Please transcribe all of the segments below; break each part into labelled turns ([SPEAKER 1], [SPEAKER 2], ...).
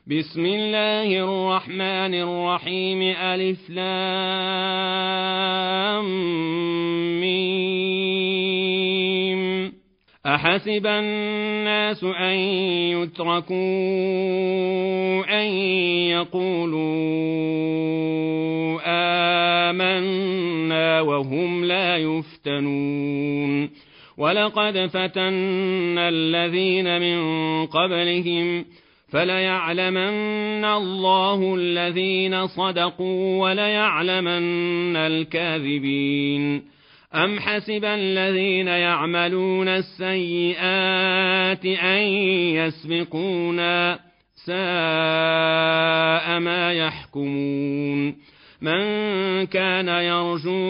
[SPEAKER 1] بسم الله الرحمن الرحيم ألف لام ميم. أحسب الناس أن يتركوا أن يقولوا آمنا وهم لا يفتنون ولقد فتنا الذين من قبلهم فليعلمن الله الذين صدقوا وليعلمن الكاذبين. أم حسب الذين يعملون السيئات أن يسبقونا ساء ما يحكمون. من كان يرجو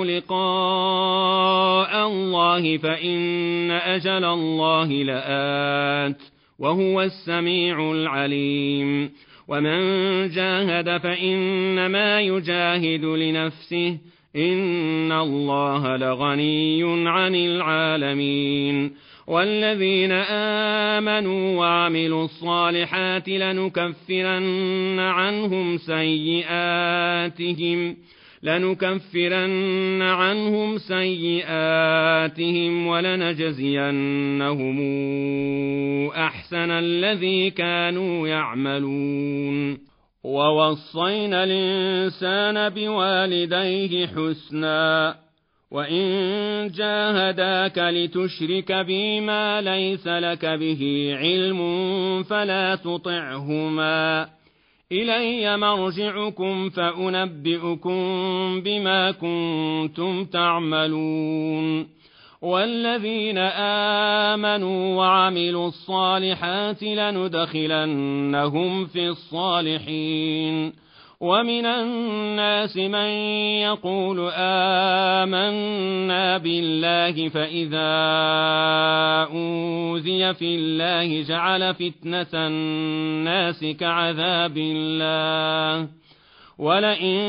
[SPEAKER 1] لقاء الله فإن أجل الله لآت وهو السميع العليم. ومن جاهد فإنما يجاهد لنفسه إن الله لغني عن العالمين. والذين آمنوا وعملوا الصالحات لنكفرن عنهم سيئاتهم ولنجزينهم أحسن الذي كانوا يعملون. ووصينا الإنسان بوالديه حسنا وإن جاهداك لتشرك بي ما ليس لك به علم فلا تطعهما إلي مرجعكم فأنبئكم بما كنتم تعملون. والذين آمنوا وعملوا الصالحات لندخلنهم في الصالحين. ومن الناس من يقول آمنا بالله فإذا أوذي في الله جعل فتنة الناس كعذاب الله ولئن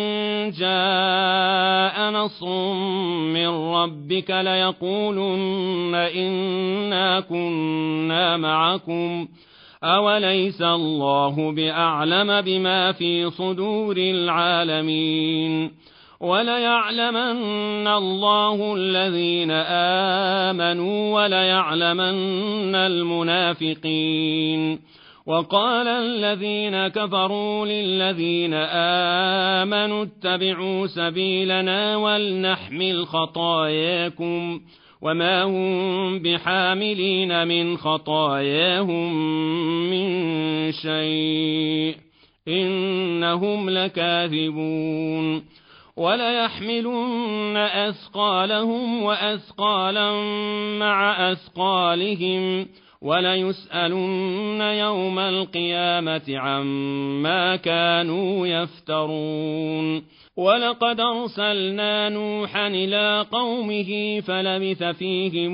[SPEAKER 1] جاء نصر من ربك ليقولن إنا كنا معكم أوليس الله بأعلم بما في صدور العالمين. وليعلمن الله الذين آمنوا وليعلمن المنافقين. وقال الذين كفروا للذين آمنوا اتبعوا سبيلنا ولنحمل خطاياكم وما هم بحاملين من خطاياهم من شيء إنهم لكاذبون. وليحملن أثقالهم وأثقالا مع أثقالهم وليسألن يوم القيامة عما كانوا يفترون. ولقد أرسلنا نوحا إلى قومه فلبث فيهم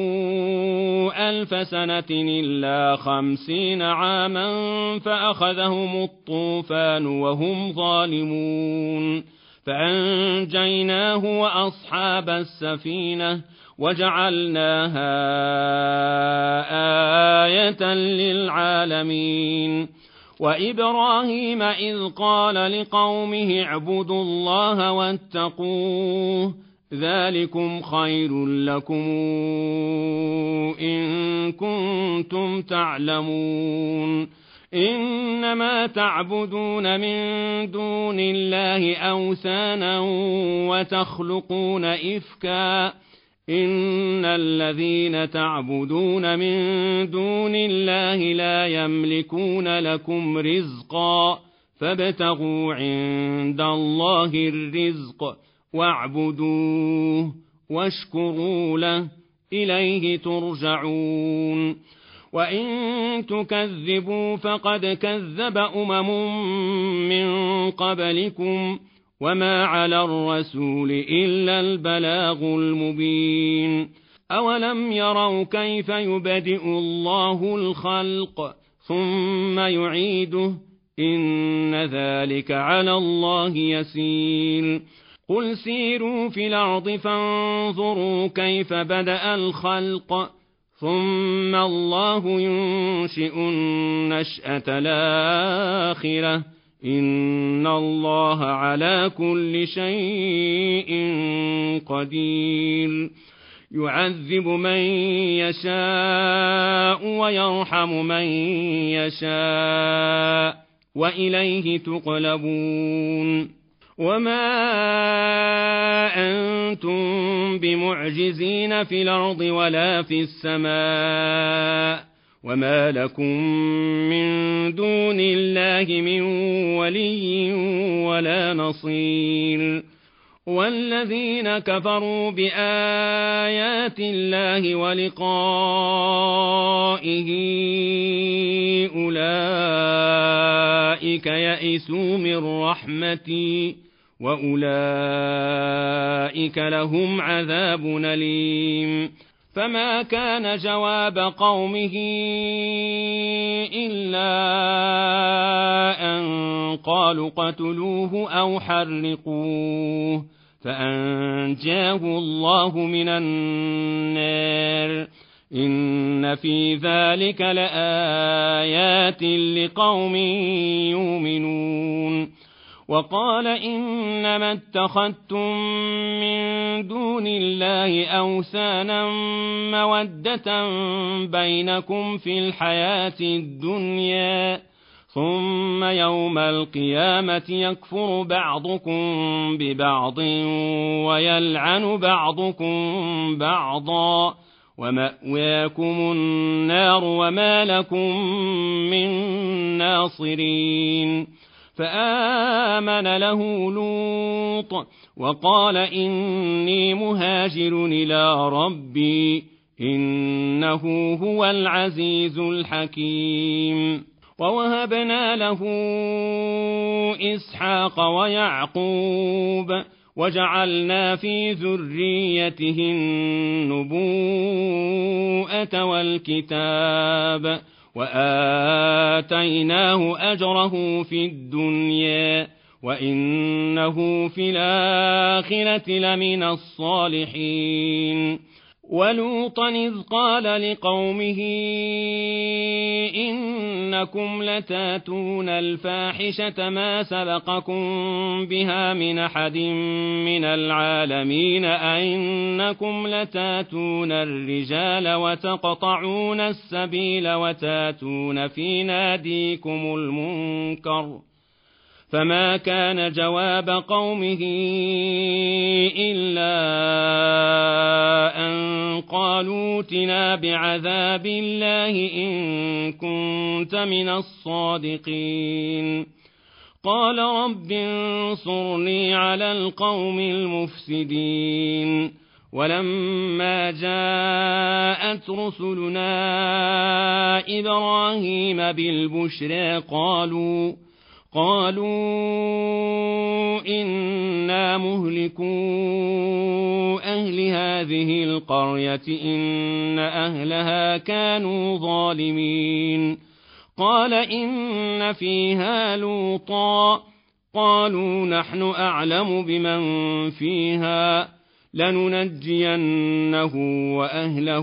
[SPEAKER 1] 1000 سنة إلا 50 عاما فأخذهم الطوفان وهم ظالمون فأنجيناه وأصحاب السفينة وجعلناها آية للعالمين. وإبراهيم إذ قال لقومه اعبدوا الله واتقوه ذلكم خير لكم إن كنتم تعلمون. إنما تعبدون من دون الله أوثانا وتخلقون إفكا إن الذين تعبدون من دون الله لا يملكون لكم رزقا فابتغوا عند الله الرزق واعبدوه واشكروا له إليه ترجعون. وإن تكذبوا فقد كذب من قبلكم وما على الرسول إلا البلاغ المبين. أولم يروا كيف يبدئ الله الخلق ثم يعيده إن ذلك على الله يسير. قل سيروا في الأرض فانظروا كيف بدأ الخلق ثم الله ينشئ النشأة الآخرة إن الله على كل شيء قدير يعذب من يشاء ويرحم من يشاء وإليه تقلبون وما أنتم بمعجزين في الأرض ولا في السماء وما لكم من دون الله من ولي ولا نصير والذين كفروا بآيات الله ولقائه أولئك يئسوا من رحمتي وأولئك لهم عذاب أليم فما كان جواب قومه إلا أن قالوا قتلوه أو حرقوه فأنجاه الله من النار إن في ذلك لآيات لقوم يؤمنون وقال إنما اتخذتم من دون الله أوثانا مودة بينكم في الحياة الدنيا ثم يوم القيامة يكفر بعضكم ببعض ويلعن بعضكم بعضا ومأواكم النار وما لكم من ناصرين فآمن له لوط وقال إني مهاجر إلى ربي إنه هو العزيز الحكيم ووهبنا له إسحاق ويعقوب وجعلنا في ذريته النبوءة والكتاب وآتيناه أجره في الدنيا وإنه في الآخرة لمن الصالحين ولوطا إذ قال لقومه إنكم لتاتون الفاحشة ما سبقكم بها من أحد من العالمين أئنكم لتاتون الرجال وتقطعون السبيل وتاتون في ناديكم المنكر فما كان جواب قومه إلا أن قالوا ائتنا بعذاب الله إن كنت من الصادقين قال رب انصرني على القوم المفسدين ولما جاءت رسلنا إبراهيم بالبشرى قالوا إنا مهلكو أهل هذه القرية إن أهلها كانوا ظالمين قال إن فيها لوطا قالوا نحن أعلم بمن فيها لننجينه وأهله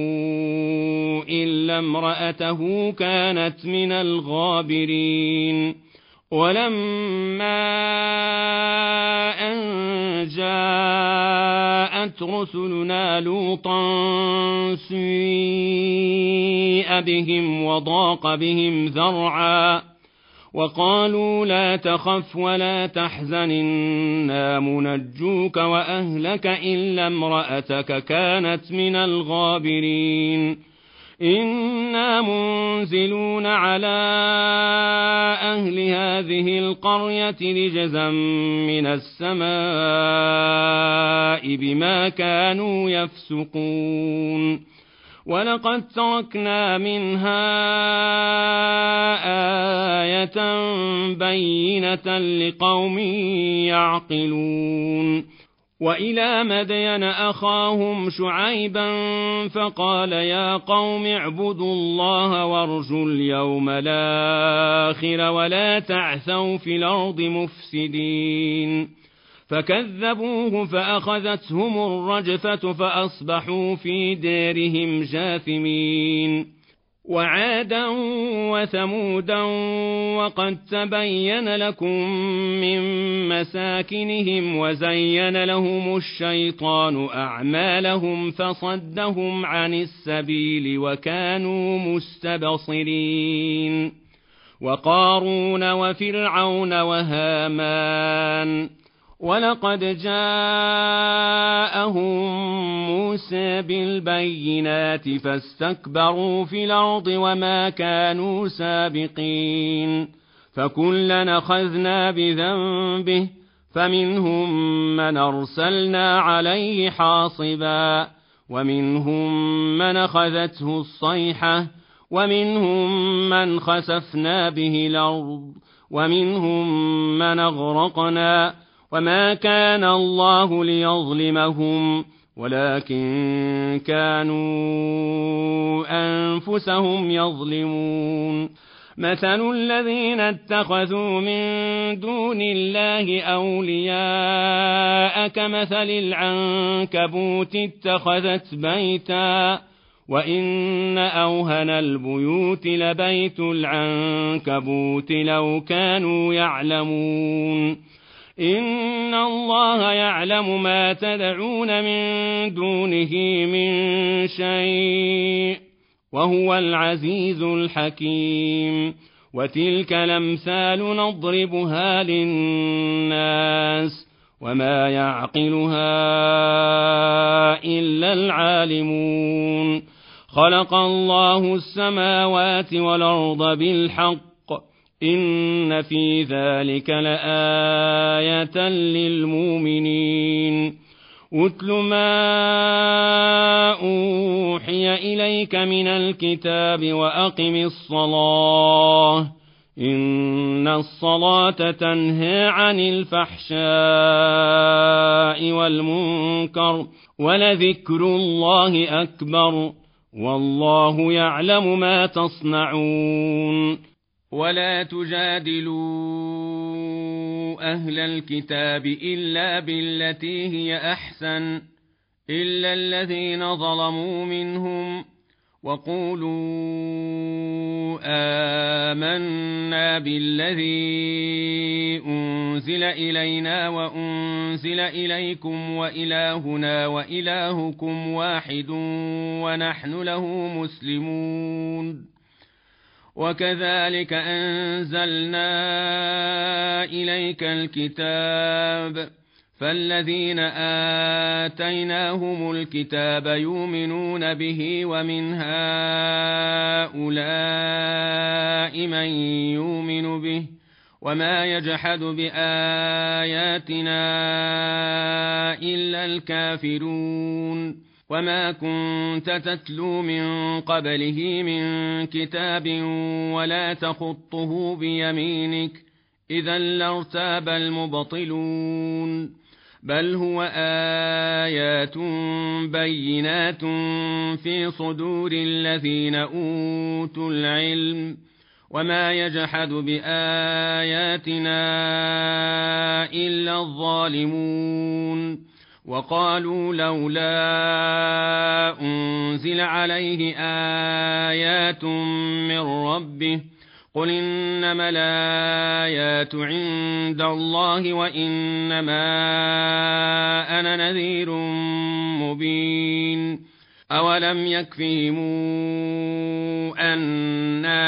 [SPEAKER 1] إلا امرأته كانت من الغابرين ولما أن جاءت رسلنا لوطا سيء بهم وضاق بهم ذرعا وقالوا لا تخف ولا تحزن إنا منجوك وأهلك إلا امرأتك كانت من الغابرين إنا منزلون على أهل هذه القرية رجزا من السماء بما كانوا يفسقون ولقد تركنا منها آية بينة لقوم يعقلون وإلى مدين أخاهم شعيبا فقال يا قوم اعبدوا الله وارجوا اليوم الآخر ولا تعثوا في الأرض مفسدين فكذبوه فأخذتهم الرجفة فأصبحوا في دارهم جاثمين. وعادا وثمودا وقد تبين لكم من مساكنهم وزين لهم الشيطان أعمالهم فصدهم عن السبيل وكانوا مستبصرين. وقارون وفرعون وهامان ولقد جاءهم موسى بالبينات فاستكبروا في الأرض وما كانوا سابقين. فكلا أخذنا بذنبه فمنهم من أرسلنا عليه حاصبا ومنهم من أخذته الصيحة ومنهم من خسفنا به الأرض ومنهم من أغرقنا وما كان الله ليظلمهم ولكن كانوا أنفسهم يظلمون. مثل الذين اتخذوا من دون الله أولياء كمثل العنكبوت اتخذت بيتا وإن أوهن البيوت لبيت العنكبوت لو كانوا يعلمون. إن الله يعلم ما تدعون من دونه من شيء وهو العزيز الحكيم. وتلك الأمثال نضربها للناس وما يعقلها إلا العالمون. خلق الله السماوات والأرض بالحق إن في ذلك لآية للمؤمنين. أتل ما أوحي إليك من الكتاب وأقم الصلاة إن الصلاة تنهى عن الفحشاء والمنكر ولذكر الله أكبر والله يعلم ما تصنعون. ولا تجادلوا أهل الكتاب إلا بالتي هي أحسن إلا الذين ظلموا منهم وقولوا آمنا بالذي أنزل إلينا وأنزل إليكم وإلهنا وإلهكم واحد ونحن له مسلمون. وكذلك أنزلنا إليك الكتاب فالذين آتيناهم الكتاب يؤمنون به ومن هؤلاء من يؤمن به وما يجحد بآياتنا إلا الكافرون. وما كنت تتلو من قبله من كتاب ولا تخطه بيمينك إذا لارتاب المبطلون. بل هو آيات بينات في صدور الذين أوتوا العلم وما يجحد بآياتنا إلا الظالمون. وقالوا لولا أنزل عليه آيات من ربه قل إنما الآيات عند الله وإنما أنا نذير مبين. أولم يكفهم أنا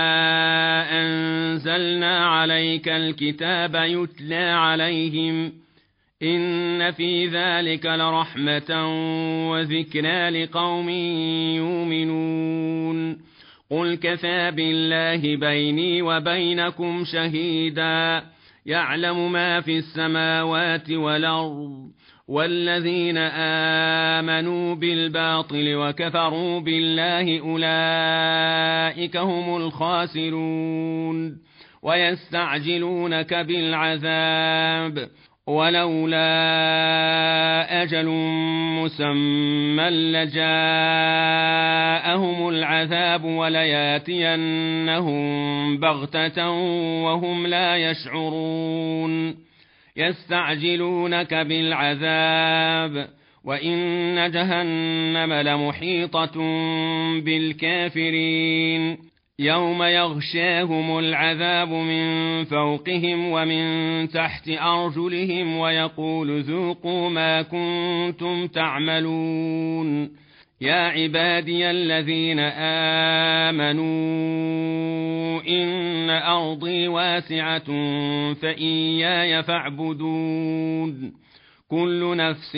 [SPEAKER 1] أنزلنا عليك الكتاب يتلى عليهم إن في ذلك لرحمة وذكرى لقوم يؤمنون. قل كفى بالله بيني وبينكم شهيدا يعلم ما في السماوات والأرض والذين آمنوا بالباطل وكفروا بالله أولئك هم الخاسرون. ويستعجلونك بالعذاب ولولا أجل مسمى لجاءهم العذاب ولياتينهم بغتة وهم لا يشعرون. يستعجلونك بالعذاب وإن جهنم لمحيطة بالكافرين يوم يغشاهم العذاب من فوقهم ومن تحت أرجلهم ويقول ذوقوا ما كنتم تعملون يا عبادي الذين آمنوا إن أرضي واسعة فإياي فاعبدون كل نفس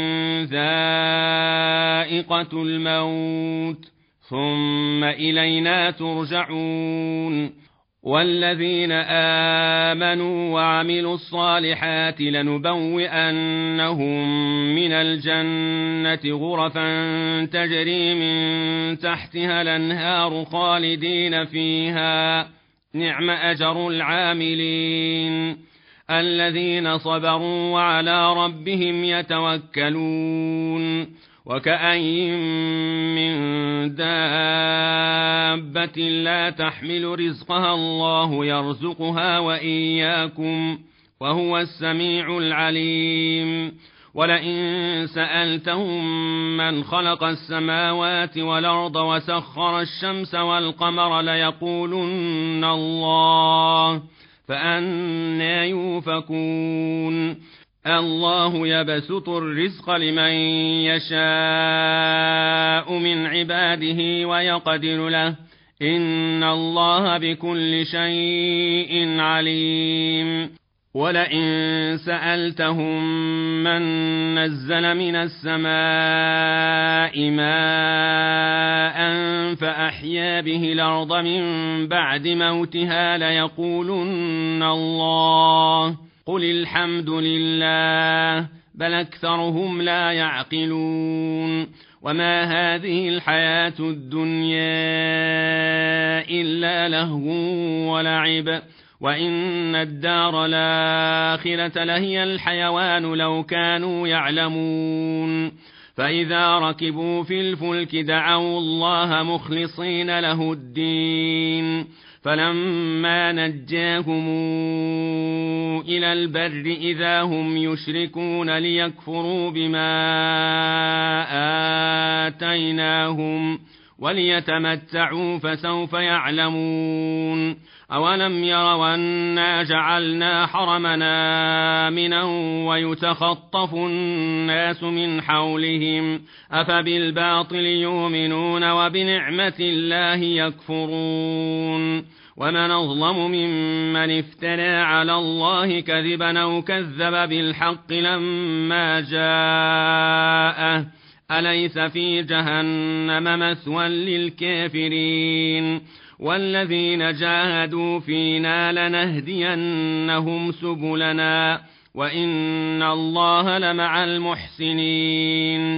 [SPEAKER 1] ذائقة الموت ثم إلينا ترجعون والذين آمنوا وعملوا الصالحات لنبوئنهم من الجنة غرفا تجري من تحتها الأنهار خالدين فيها نعم أجر العاملين الذين صبروا وعلى ربهم يتوكلون وكأين من دابة لا تحمل رزقها الله يرزقها وإياكم وهو السميع العليم ولئن سألتهم من خلق السماوات والأرض وسخر الشمس والقمر ليقولن الله فأنى يؤفكون الله يبسط الرزق لمن يشاء من عباده ويقدر له إن الله بكل شيء عليم ولئن سألتهم من نزل من السماء ماء فأحيا به الأرض من بعد موتها ليقولن الله قل الحمد لله بل أكثرهم لا يعقلون وما هذه الحياة الدنيا إلا لهو ولعب وإن الدار الآخرة لهي الحيوان لو كانوا يعلمون فإذا ركبوا في الفلك دعوا الله مخلصين له الدين فلما نجاهم إلى البر إذا هم يشركون ليكفروا بما آتيناهم وليتمتعوا فسوف يعلمون أولم يروا أنا جعلنا حرمنا آمنا ويتخطف الناس من حولهم أفبالباطل يؤمنون وبنعمة الله يكفرون ومن أظلم ممن افترى على الله كذبا أو كذب بالحق لما جاءه أليس في جهنم مثوى للكافرين والذين جاهدوا فينا لنهدينهم سبلنا وإن الله لمع المحسنين